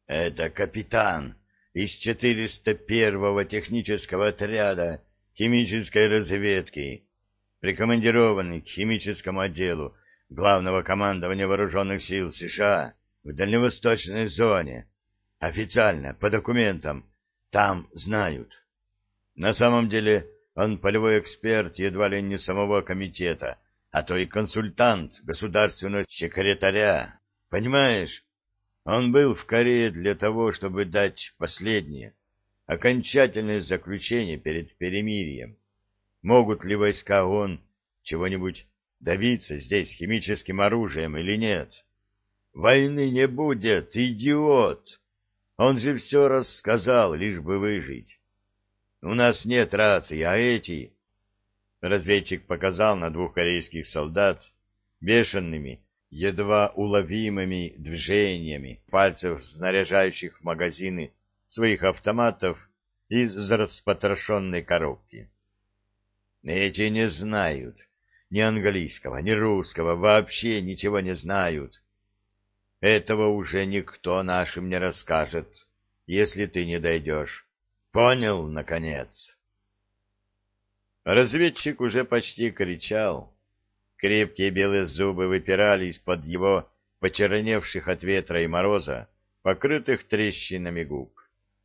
Это капитан из 401-го технического отряда химической разведки, прикомандированный к химическому отделу Главного командования Вооруженных сил США в Дальневосточной зоне. Официально, по документам, там знают. На самом деле он полевой эксперт едва ли не самого комитета, а то и консультант государственного секретаря. Понимаешь? Он был в Корее для того, чтобы дать последнее, окончательное заключение перед перемирием. Могут ли войска ООН чего-нибудь добиться здесь химическим оружием или нет? Войны не будет, идиот! Он же все рассказал, лишь бы выжить. У нас нет рации, а эти... Разведчик показал на двух корейских солдат бешеными, едва уловимыми движениями пальцев, снаряжающих магазины своих автоматов из распотрошенной коробки. Эти не знают ни английского, ни русского, вообще ничего не знают. Этого уже никто нашим не расскажет, если ты не дойдешь. Понял, наконец? Разведчик уже почти кричал. Крепкие белые зубы выпирали из-под его почерневших от ветра и мороза, покрытых трещинами губ.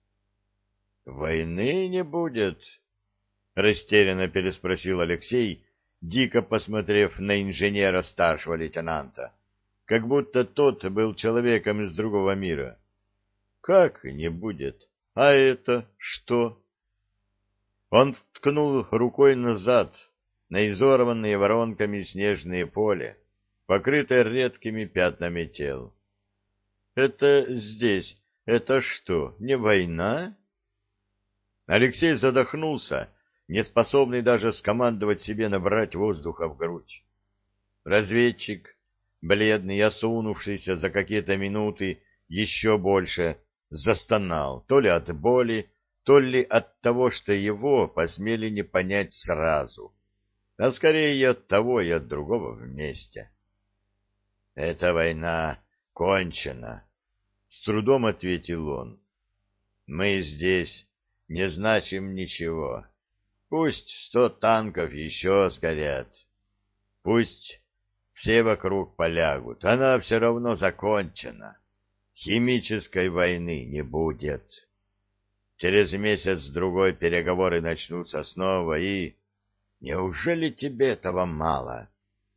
«Войны не будет?» — растерянно переспросил Алексей, дико посмотрев на инженера старшего лейтенанта, как будто тот был человеком из другого мира. «Как не будет? А это что?» Он ткнул рукой назад, на изорванные воронками снежное поле, покрытое редкими пятнами тел. «Это здесь. Это что, не война?» Алексей задохнулся, не способный даже скомандовать себе набрать воздуха в грудь. Разведчик, бледный и осунувшийся за какие-то минуты еще больше, застонал, то ли от боли, то ли от того, что его посмели не понять сразу, а скорее и от того, и от другого вместе. «Эта война кончена», — с трудом ответил он. «Мы здесь не значим ничего. Пусть 100 танков еще сгорят. Пусть все вокруг полягут. Она все равно закончена. Химической войны не будет. Через месяц-другой переговоры начнутся снова, и... Неужели тебе этого мало?»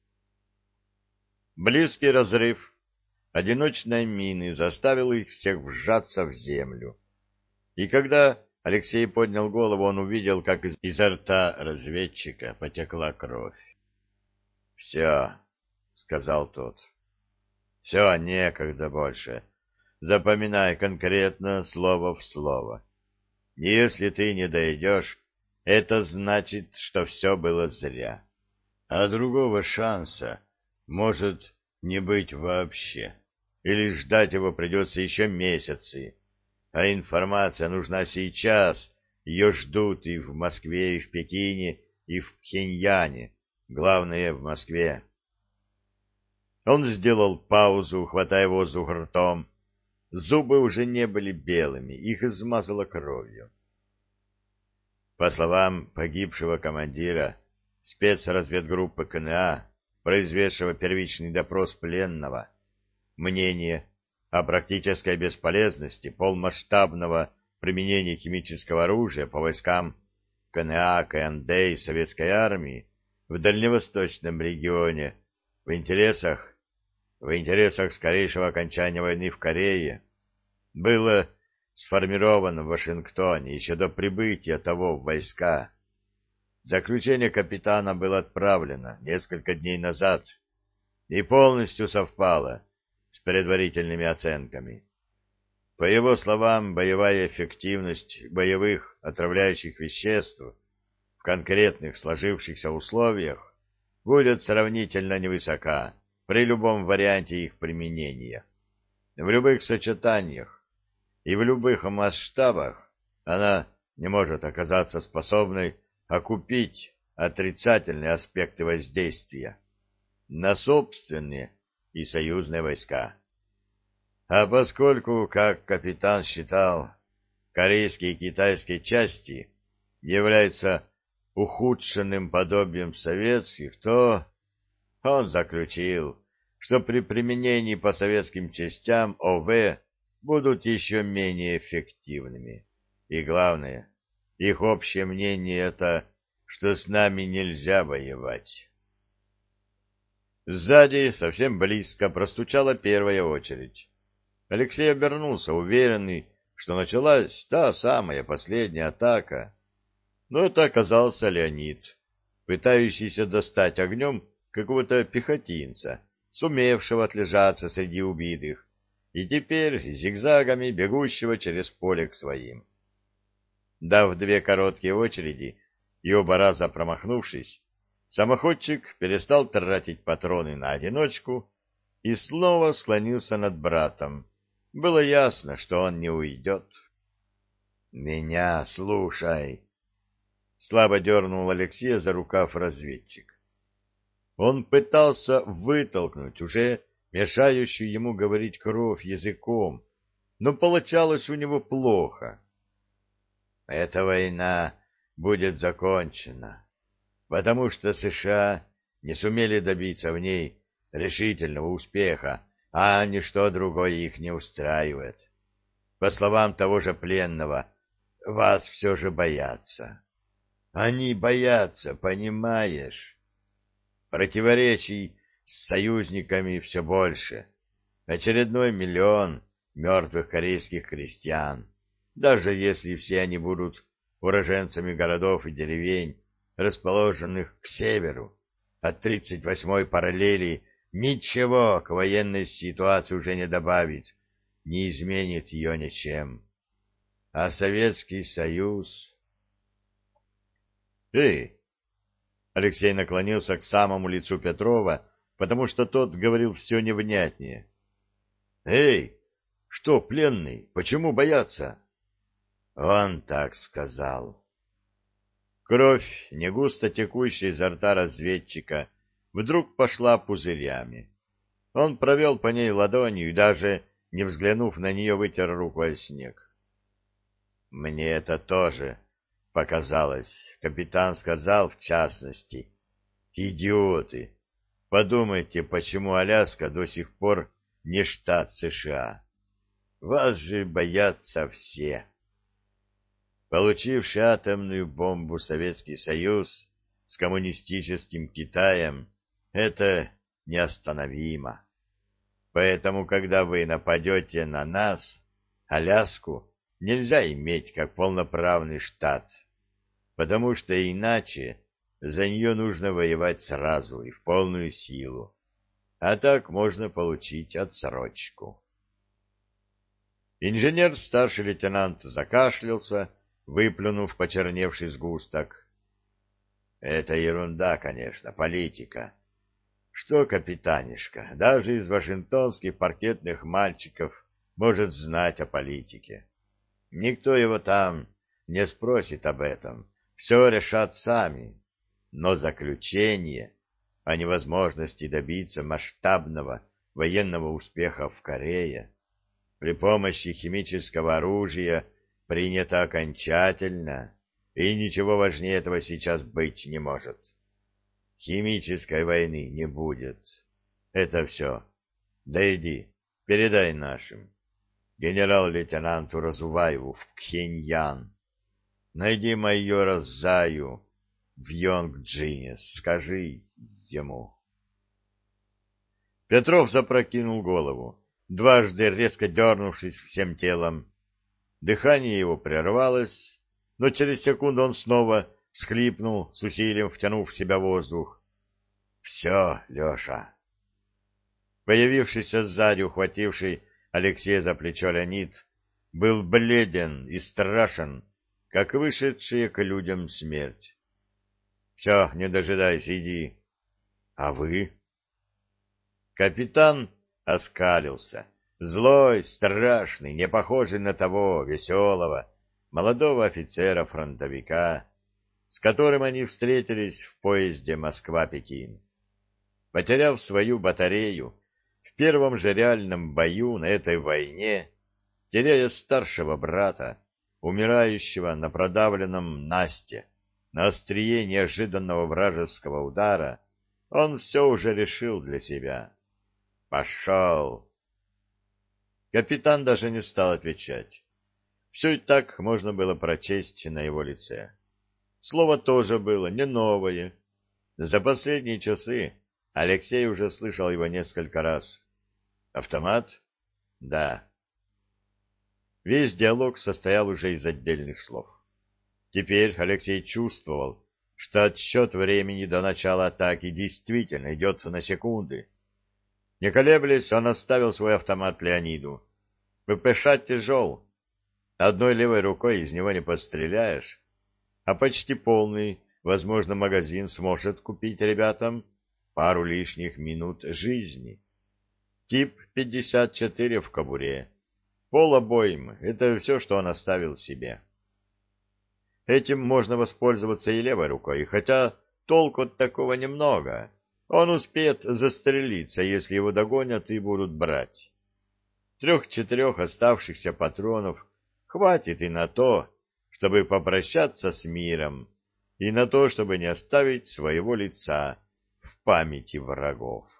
Близкий разрыв одиночной мины заставил их всех вжаться в землю. И когда Алексей поднял голову, он увидел, как изо рта разведчика потекла кровь. «Все», — сказал тот, — «все, некогда больше. Запоминай конкретно слово в слово. Если ты не дойдешь, это значит, что все было зря. А другого шанса может не быть вообще. Или ждать его придется еще месяцы. А информация нужна сейчас. Ее ждут и в Москве, и в Пекине, и в Пхеньяне. Главное, в Москве». Он сделал паузу, хватая воздух ртом. Зубы уже не были белыми, их измазало кровью. По словам погибшего командира спецразведгруппы КНА, произведшего первичный допрос пленного, мнение о практической бесполезности полномасштабного применения химического оружия по войскам КНА, КНД и Советской армии в Дальневосточном регионе в интересах скорейшего окончания войны в Корее было сформировано в Вашингтоне еще до прибытия того в войска. Заключение капитана было отправлено несколько дней назад и полностью совпало с предварительными оценками. По его словам, боевая эффективность боевых отравляющих веществ в конкретных сложившихся условиях будет сравнительно невысока при любом варианте их применения. В любых сочетаниях и в любых масштабах она не может оказаться способной окупить отрицательные аспекты воздействия на собственные и союзные войска. А поскольку, как капитан считал, корейские и китайские части являются ухудшенным подобием советских, то он заключил, что при применении по советским частям ОВ будут еще менее эффективными. И главное, их общее мнение — это, что с нами нельзя воевать. Сзади, совсем близко, простучала первая очередь. Алексей обернулся, уверенный, что началась та самая последняя атака. Но это оказался Леонид, пытающийся достать огнем какого-то пехотинца, сумевшего отлежаться среди убитых, и теперь зигзагами бегущего через поле к своим. Дав две короткие очереди и оба раза промахнувшись, самоходчик перестал тратить патроны на одиночку и снова склонился над братом. Было ясно, что он не уйдет. — Меня слушай! — слабо дернул Алексея за рукав разведчик. Он пытался вытолкнуть уже мешающую ему говорить кровь языком, но получалось у него плохо. Эта война будет закончена, потому что США не сумели добиться в ней решительного успеха, а ничто другое их не устраивает. По словам того же пленного, вас все же боятся. Они боятся, понимаешь? Противоречий с союзниками все больше. Очередной миллион мертвых корейских крестьян. Даже если все они будут уроженцами городов и деревень, расположенных к северу, от 38-й параллели, ничего к военной ситуации уже не добавит, не изменит ее ничем. А Советский Союз... Эй! Алексей наклонился к самому лицу Петрова, потому что тот говорил все невнятнее. Эй! Что, пленный, почему бояться? Он так сказал. Кровь, не густо текущая изо рта разведчика, вдруг пошла пузырями. Он провел по ней ладонью и даже, не взглянув на нее, вытер рукой снег. Мне это тоже показалось. Капитан сказал, в частности. Идиоты! Подумайте, почему Аляска до сих пор не штат США. Вас же боятся все. Получивший атомную бомбу Советский Союз с коммунистическим Китаем — это неостановимо. Поэтому, когда вы нападете на нас, Аляску нельзя иметь как полноправный штат, потому что иначе за нее нужно воевать сразу и в полную силу, а так можно получить отсрочку. Инженер-старший лейтенант закашлялся, выплюнув почерневший сгусток. Это ерунда, конечно, политика. Что, капитанишка, даже из вашингтонских паркетных мальчиков может знать о политике. Никто его там не спросит об этом, все решат сами. Но заключение о невозможности добиться масштабного военного успеха в Корее при помощи химического оружия принято окончательно, и ничего важнее этого сейчас быть не может. Химической войны не будет. Это все. Да иди, передай нашим. Генерал-лейтенанту Разуваеву в Пхеньян. Найди майора Заю в Йонг-Джине, скажи ему. Петров запрокинул голову, дважды резко дернувшись всем телом. Дыхание его прервалось, но через секунду он снова всхлипнул, с усилием втянув в себя воздух. — Все, Леша. Появившийся сзади, ухвативший Алексея за плечо Леонид, был бледен и страшен, как вышедшая к людям смерть. — Все, не дожидайся, иди. — А вы? Капитан оскалился, злой, страшный, не похожий на того веселого, молодого офицера-фронтовика, с которым они встретились в поезде Москва-Пекин. Потеряв свою батарею, в первом же реальном бою на этой войне, теряя старшего брата, умирающего на продавленном Насте, на острие неожиданного вражеского удара, он все уже решил для себя. Пошел! Капитан даже не стал отвечать. Все и так можно было прочесть на его лице. Слово тоже было не новое. За последние часы Алексей уже слышал его несколько раз. Автомат? Да. Весь диалог состоял уже из отдельных слов. Теперь Алексей чувствовал, что отсчет времени до начала атаки действительно идет на секунды. Не колеблясь, он оставил свой автомат Леониду. ППШ тяжел. Одной левой рукой из него не постреляешь, а почти полный, возможно, магазин сможет купить ребятам пару лишних минут жизни. Тип 54 в кобуре. Полобоймы — это все, что он оставил себе. Этим можно воспользоваться и левой рукой, хотя толку от такого немного. Он успеет застрелиться, если его догонят и будут брать. 3-4 оставшихся патронов хватит и на то, чтобы попрощаться с миром, и на то, чтобы не оставить своего лица в памяти врагов.